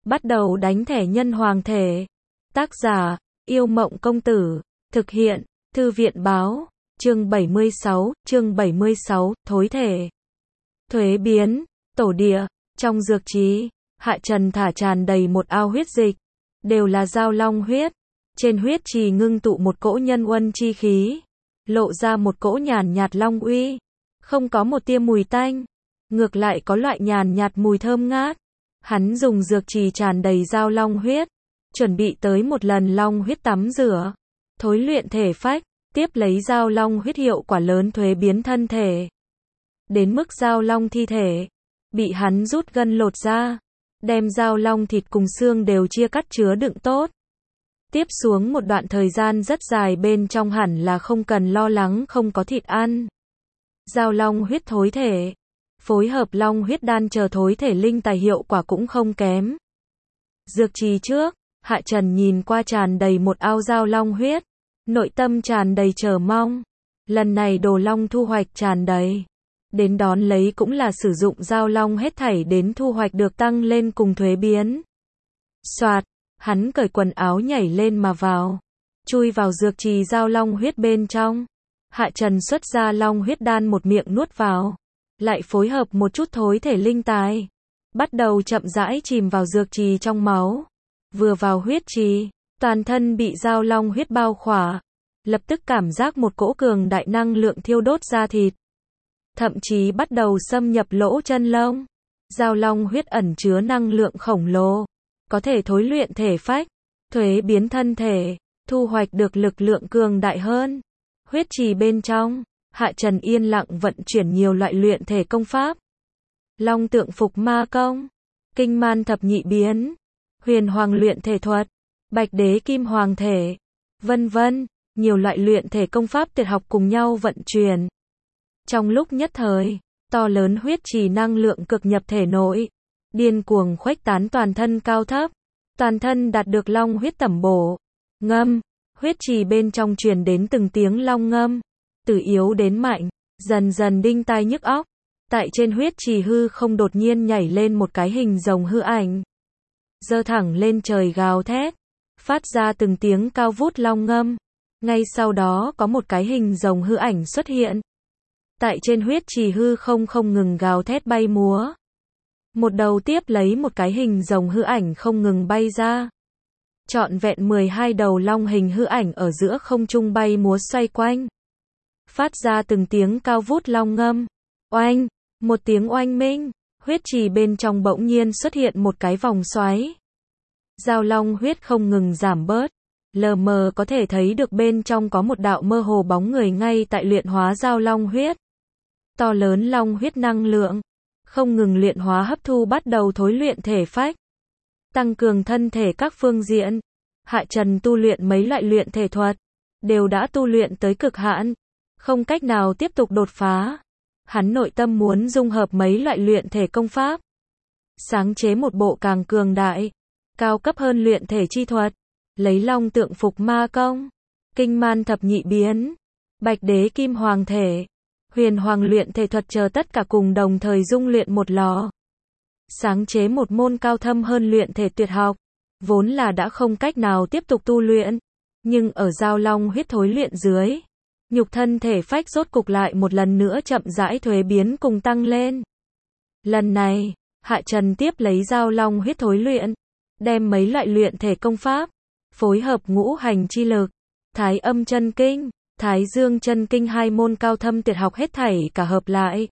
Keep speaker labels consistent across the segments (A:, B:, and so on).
A: bắt đầu đánh thẻ nhân hoàng thể. Tác giả, Yêu Mộng Công Tử. Thực hiện, Thư viện Báo. Chương 76, thối thể. Thuế biến, tổ địa, trong dược trí, Hạ Trần thả tràn đầy một ao huyết dịch. Đều là dao long huyết. Trên huyết trì ngưng tụ một cỗ nhân uân chi khí. Lộ ra một cỗ nhàn nhạt long uy. Không có một tia mùi tanh. Ngược lại có loại nhàn nhạt mùi thơm ngát. Hắn dùng dược trì tràn đầy dao long huyết. Chuẩn bị tới một lần long huyết tắm rửa. Thối luyện thể phách. Tiếp lấy dao long huyết hiệu quả lớn thuế biến thân thể. Đến mức dao long thi thể. Bị hắn rút gân lột ra. Đem dao long thịt cùng xương đều chia cắt chứa đựng tốt. Tiếp xuống một đoạn thời gian rất dài bên trong hẳn là không cần lo lắng không có thịt ăn. Dao long huyết thối thể. Phối hợp long huyết đan chờ thối thể linh tài hiệu quả cũng không kém. Dược trì trước, Hạ Trần nhìn qua tràn đầy một ao dao long huyết. Nội tâm tràn đầy chờ mong. Lần này đồ long thu hoạch tràn đầy. Đến đón lấy cũng là sử dụng dao long hết thảy đến thu hoạch được tăng lên cùng thuế biến. Soạt, hắn cởi quần áo nhảy lên mà vào. Chui vào dược trì dao long huyết bên trong. Hạ Trần xuất ra long huyết đan một miệng nuốt vào. Lại phối hợp một chút thối thể linh tài. Bắt đầu chậm rãi chìm vào dược trì trong máu. Vừa vào huyết trì, toàn thân bị dao long huyết bao khỏa. Lập tức cảm giác một cỗ cường đại năng lượng thiêu đốt da thịt. Thậm chí bắt đầu xâm nhập lỗ chân lông. Dao long huyết ẩn chứa năng lượng khổng lồ. Có thể thối luyện thể phách. Thuế biến thân thể. Thu hoạch được lực lượng cường đại hơn. Huyết trì bên trong. Hạ Trần yên lặng vận chuyển nhiều loại luyện thể công pháp. Long tượng phục ma công. Kinh man thập nhị biến. Huyền hoàng luyện thể thuật. Bạch đế kim hoàng thể. Vân vân. Nhiều loại luyện thể công pháp tuyệt học cùng nhau vận chuyển. Trong lúc nhất thời, to lớn huyết trì năng lượng cực nhập thể nội. Điên cuồng khuếch tán toàn thân cao thấp. Toàn thân đạt được long huyết tẩm bổ. Ngâm. Huyết trì bên trong truyền đến từng tiếng long ngâm. Từ yếu đến mạnh. Dần dần đinh tai nhức óc. Tại trên huyết trì hư không đột nhiên nhảy lên một cái hình rồng hư ảnh. Giơ thẳng lên trời gào thét. Phát ra từng tiếng cao vút long ngâm. Ngay sau đó có một cái hình rồng hư ảnh xuất hiện. Tại trên huyết trì hư không không ngừng gào thét bay múa. Một đầu tiếp lấy một cái hình rồng hư ảnh không ngừng bay ra. Trọn vẹn 12 đầu long hình hư ảnh ở giữa không trung bay múa xoay quanh. Phát ra từng tiếng cao vút long ngâm. Oanh, một tiếng oanh minh, huyết trì bên trong bỗng nhiên xuất hiện một cái vòng xoáy. Dao long huyết không ngừng giảm bớt. Lờ mờ có thể thấy được bên trong có một đạo mơ hồ bóng người ngay tại luyện hóa dao long huyết. To lớn long huyết năng lượng. Không ngừng luyện hóa hấp thu bắt đầu thối luyện thể phách. Tăng cường thân thể các phương diện. Hạ Trần tu luyện mấy loại luyện thể thuật. Đều đã tu luyện tới cực hạn. Không cách nào tiếp tục đột phá. Hắn nội tâm muốn dung hợp mấy loại luyện thể công pháp. Sáng chế một bộ càng cường đại. Cao cấp hơn luyện thể chi thuật. Lấy long tượng phục ma công. Kinh man thập nhị biến. Bạch đế kim hoàng thể. Huyền hoàng luyện thể thuật chờ tất cả cùng đồng thời dung luyện một lò. Sáng chế một môn cao thâm hơn luyện thể tuyệt học. Vốn là đã không cách nào tiếp tục tu luyện. Nhưng ở dao long huyết thối luyện dưới. Nhục thân thể phách rốt cục lại một lần nữa chậm rãi thuế biến cùng tăng lên. Lần này, Hạ Trần tiếp lấy dao long huyết thối luyện. Đem mấy loại luyện thể công pháp. Phối hợp ngũ hành chi lực. Thái âm chân kinh. Thái dương chân kinh hai môn cao thâm tuyệt học hết thảy cả hợp lại.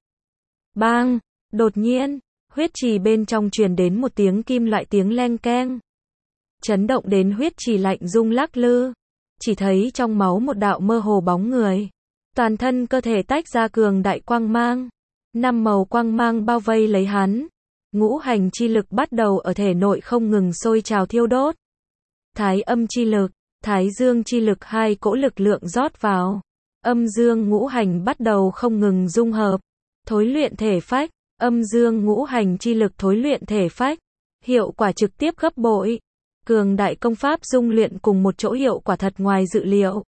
A: Bang! Đột nhiên, huyết trì bên trong truyền đến một tiếng kim loại tiếng leng keng. Chấn động đến huyết trì lạnh rung lắc lư. Chỉ thấy trong máu một đạo mơ hồ bóng người. Toàn thân cơ thể tách ra cường đại quang mang. 5 màu quang mang bao vây lấy hắn. Ngũ hành chi lực bắt đầu ở thể nội không ngừng sôi trào thiêu đốt. Thái âm chi lực, thái dương chi lực hai cỗ lực lượng rót vào. Âm dương ngũ hành bắt đầu không ngừng dung hợp. Thối luyện thể phách, âm dương ngũ hành chi lực thối luyện thể phách. Hiệu quả trực tiếp gấp bội. Cường đại công pháp dung luyện cùng một chỗ hiệu quả thật ngoài dự liệu.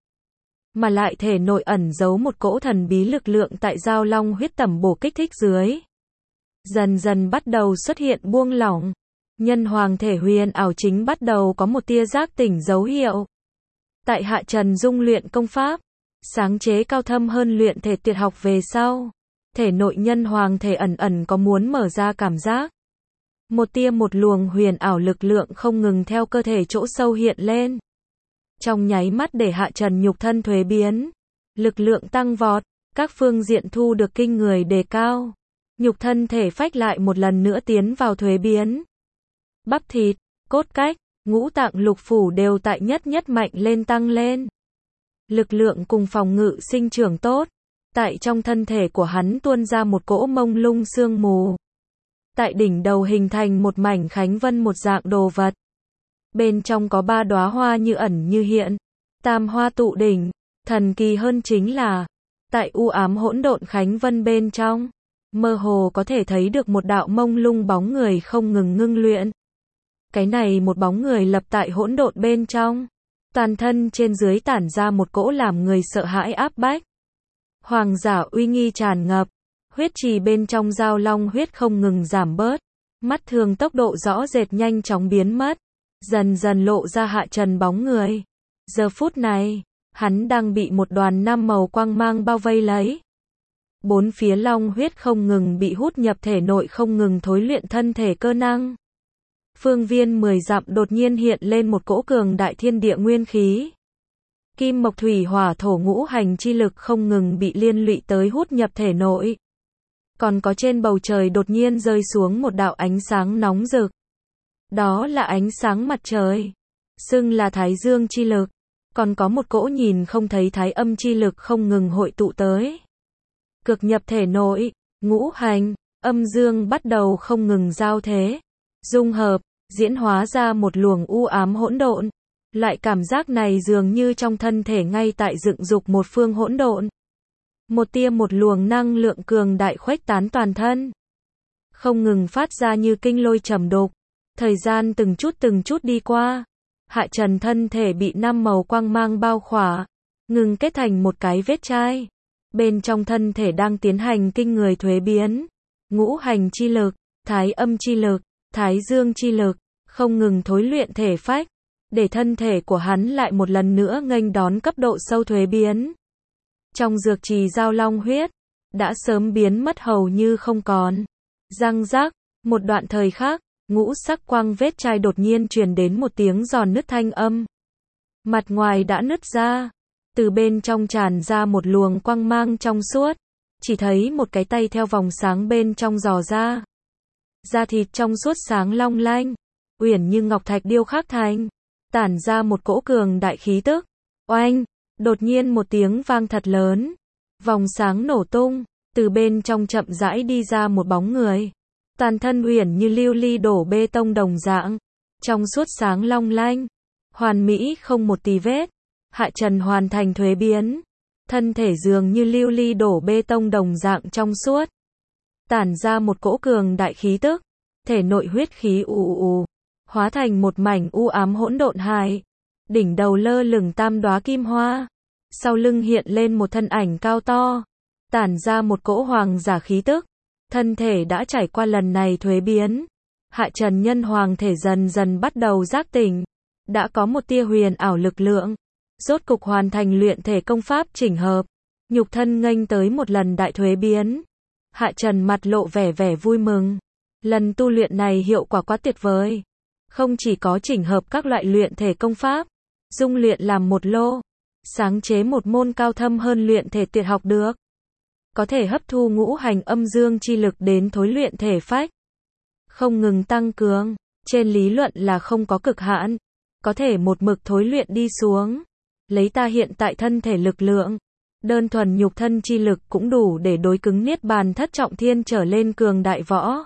A: Mà lại thể nội ẩn giấu một cỗ thần bí lực lượng tại dao long huyết tẩm bổ kích thích dưới. Dần dần bắt đầu xuất hiện buông lỏng. Nhân hoàng thể huyền ảo chính bắt đầu có một tia giác tỉnh dấu hiệu. Tại Hạ Trần dung luyện công pháp, sáng chế cao thâm hơn luyện thể tuyệt học về sau, thể nội nhân hoàng thể ẩn ẩn có muốn mở ra cảm giác. Một tia một luồng huyền ảo lực lượng không ngừng theo cơ thể chỗ sâu hiện lên. Trong nháy mắt để Hạ Trần nhục thân thuế biến, lực lượng tăng vọt, các phương diện thu được kinh người đề cao. Nhục thân thể phách lại một lần nữa tiến vào thuế biến. Bắp thịt, cốt cách, ngũ tạng lục phủ đều tại nhất mạnh lên tăng lên. Lực lượng cùng phòng ngự sinh trưởng tốt. Tại trong thân thể của hắn tuôn ra một cỗ mông lung sương mù. Tại đỉnh đầu hình thành một mảnh khánh vân một dạng đồ vật. Bên trong có 3 đóa hoa như ẩn như hiện. Tam hoa tụ đỉnh. Thần kỳ hơn chính là, tại u ám hỗn độn khánh vân bên trong, mơ hồ có thể thấy được một đạo mông lung bóng người không ngừng ngưng luyện. Cái này một bóng người lập tại hỗn độn bên trong. Toàn thân trên dưới tản ra một cỗ làm người sợ hãi áp bách. Hoàng giả uy nghi tràn ngập. Huyết trì bên trong giao long huyết không ngừng giảm bớt. Mắt thường tốc độ rõ rệt nhanh chóng biến mất. Dần dần lộ ra Hạ Trần bóng người. Giờ phút này, hắn đang bị một đoàn 5 màu quang mang bao vây lấy. 4 phía long huyết không ngừng bị hút nhập thể nội không ngừng thối luyện thân thể cơ năng. Phương viên 10 dặm đột nhiên hiện lên một cỗ cường đại thiên địa nguyên khí. Kim mộc thủy hỏa thổ ngũ hành chi lực không ngừng bị liên lụy tới hút nhập thể nội. Còn có trên bầu trời đột nhiên rơi xuống một đạo ánh sáng nóng rực. Đó là ánh sáng mặt trời. Xưng là thái dương chi lực. Còn có một cỗ nhìn không thấy thái âm chi lực không ngừng hội tụ tới. Cực nhập thể nội, ngũ hành, âm dương bắt đầu không ngừng giao thế. Dung hợp, diễn hóa ra một luồng u ám hỗn độn. Loại cảm giác này dường như trong thân thể ngay tại dựng dục một phương hỗn độn. Một tia một luồng năng lượng cường đại khuếch tán toàn thân. Không ngừng phát ra như kinh lôi trầm đục. Thời gian từng chút đi qua. Hạ Trần thân thể bị 5 màu quang mang bao khỏa. Ngừng kết thành một cái vết chai. Bên trong thân thể đang tiến hành kinh người thuế biến. Ngũ hành chi lực, thái âm chi lực, thái dương chi lực, không ngừng thối luyện thể phách. Để thân thể của hắn lại một lần nữa nghênh đón cấp độ sâu thuế biến. Trong dược trì giao long huyết, đã sớm biến mất hầu như không còn. Răng rác, một đoạn thời khác, ngũ sắc quang vết chai đột nhiên truyền đến một tiếng giòn nứt thanh âm. Mặt ngoài đã nứt ra, từ bên trong tràn ra một luồng quang mang trong suốt. Chỉ thấy một cái tay theo vòng sáng bên trong dò ra. Da thịt trong suốt sáng long lanh, uyển như ngọc thạch điêu khắc thành. Tản ra một cỗ cường đại khí tức. Oanh, đột nhiên một tiếng vang thật lớn. Vòng sáng nổ tung, từ bên trong chậm rãi đi ra một bóng người. Toàn thân uyển như lưu ly đổ bê tông đồng dạng. Trong suốt sáng long lanh, hoàn mỹ không một tì vết. Hạ Trần hoàn thành thuế biến. Thân thể dường như lưu ly đổ bê tông đồng dạng trong suốt. Tản ra một cỗ cường đại khí tức. Thể nội huyết khí ù, hóa thành một mảnh u ám hỗn độn hải. Đỉnh đầu lơ lửng 3 đóa kim hoa. Sau lưng hiện lên một thân ảnh cao to. Tản ra một cỗ hoàng giả khí tức. Thân thể đã trải qua lần này thuế biến. Hạ Trần nhân hoàng thể dần dần bắt đầu giác tỉnh. Đã có một tia huyền ảo lực lượng. Rốt cục hoàn thành luyện thể công pháp chỉnh hợp. Nhục thân nghênh tới một lần đại thuế biến. Hạ Trần mặt lộ vẻ vui mừng. Lần tu luyện này hiệu quả quá tuyệt vời. Không chỉ có chỉnh hợp các loại luyện thể công pháp, dung luyện làm một lô, sáng chế một môn cao thâm hơn luyện thể tuyệt học được. Có thể hấp thu ngũ hành âm dương chi lực đến thối luyện thể phách. Không ngừng tăng cường, trên lý luận là không có cực hạn. Có thể một mực thối luyện đi xuống. Lấy ta hiện tại thân thể lực lượng, đơn thuần nhục thân chi lực cũng đủ để đối cứng niết bàn thất trọng thiên trở lên cường đại võ.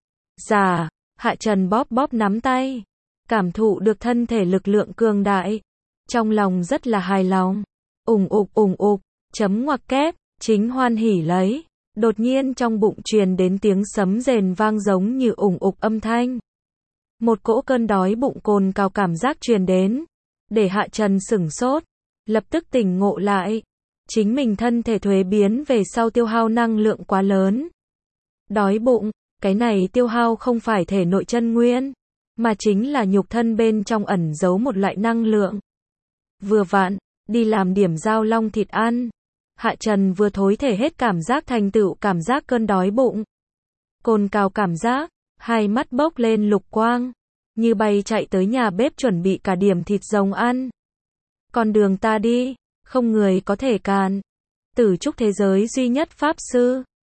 A: Dạ, Hạ Trần bóp nắm tay, cảm thụ được thân thể lực lượng cường đại. Trong lòng rất là hài lòng. Ủng ục, chấm ngoặc kép, chính hoan hỉ lấy. Đột nhiên trong bụng truyền đến tiếng sấm rền vang giống như ủng ục âm thanh. Một cỗ cơn đói bụng cồn cào cảm giác truyền đến. Để Hạ Trần sửng sốt, lập tức tỉnh ngộ lại. Chính mình thân thể thuế biến về sau tiêu hao năng lượng quá lớn. Đói bụng, cái này tiêu hao không phải thể nội chân nguyên, mà chính là nhục thân bên trong ẩn giấu một loại năng lượng. Vừa vặn, đi làm điểm giao long thịt ăn. Hạ Trần vừa thối thể hết cảm giác thành tựu cảm giác cơn đói bụng. Cồn cào cảm giác, hai mắt bốc lên lục quang, như bay chạy tới nhà bếp chuẩn bị cả điểm thịt rồng ăn. Con đường ta đi, không người có thể cản. Tử trúc thế giới duy nhất pháp sư.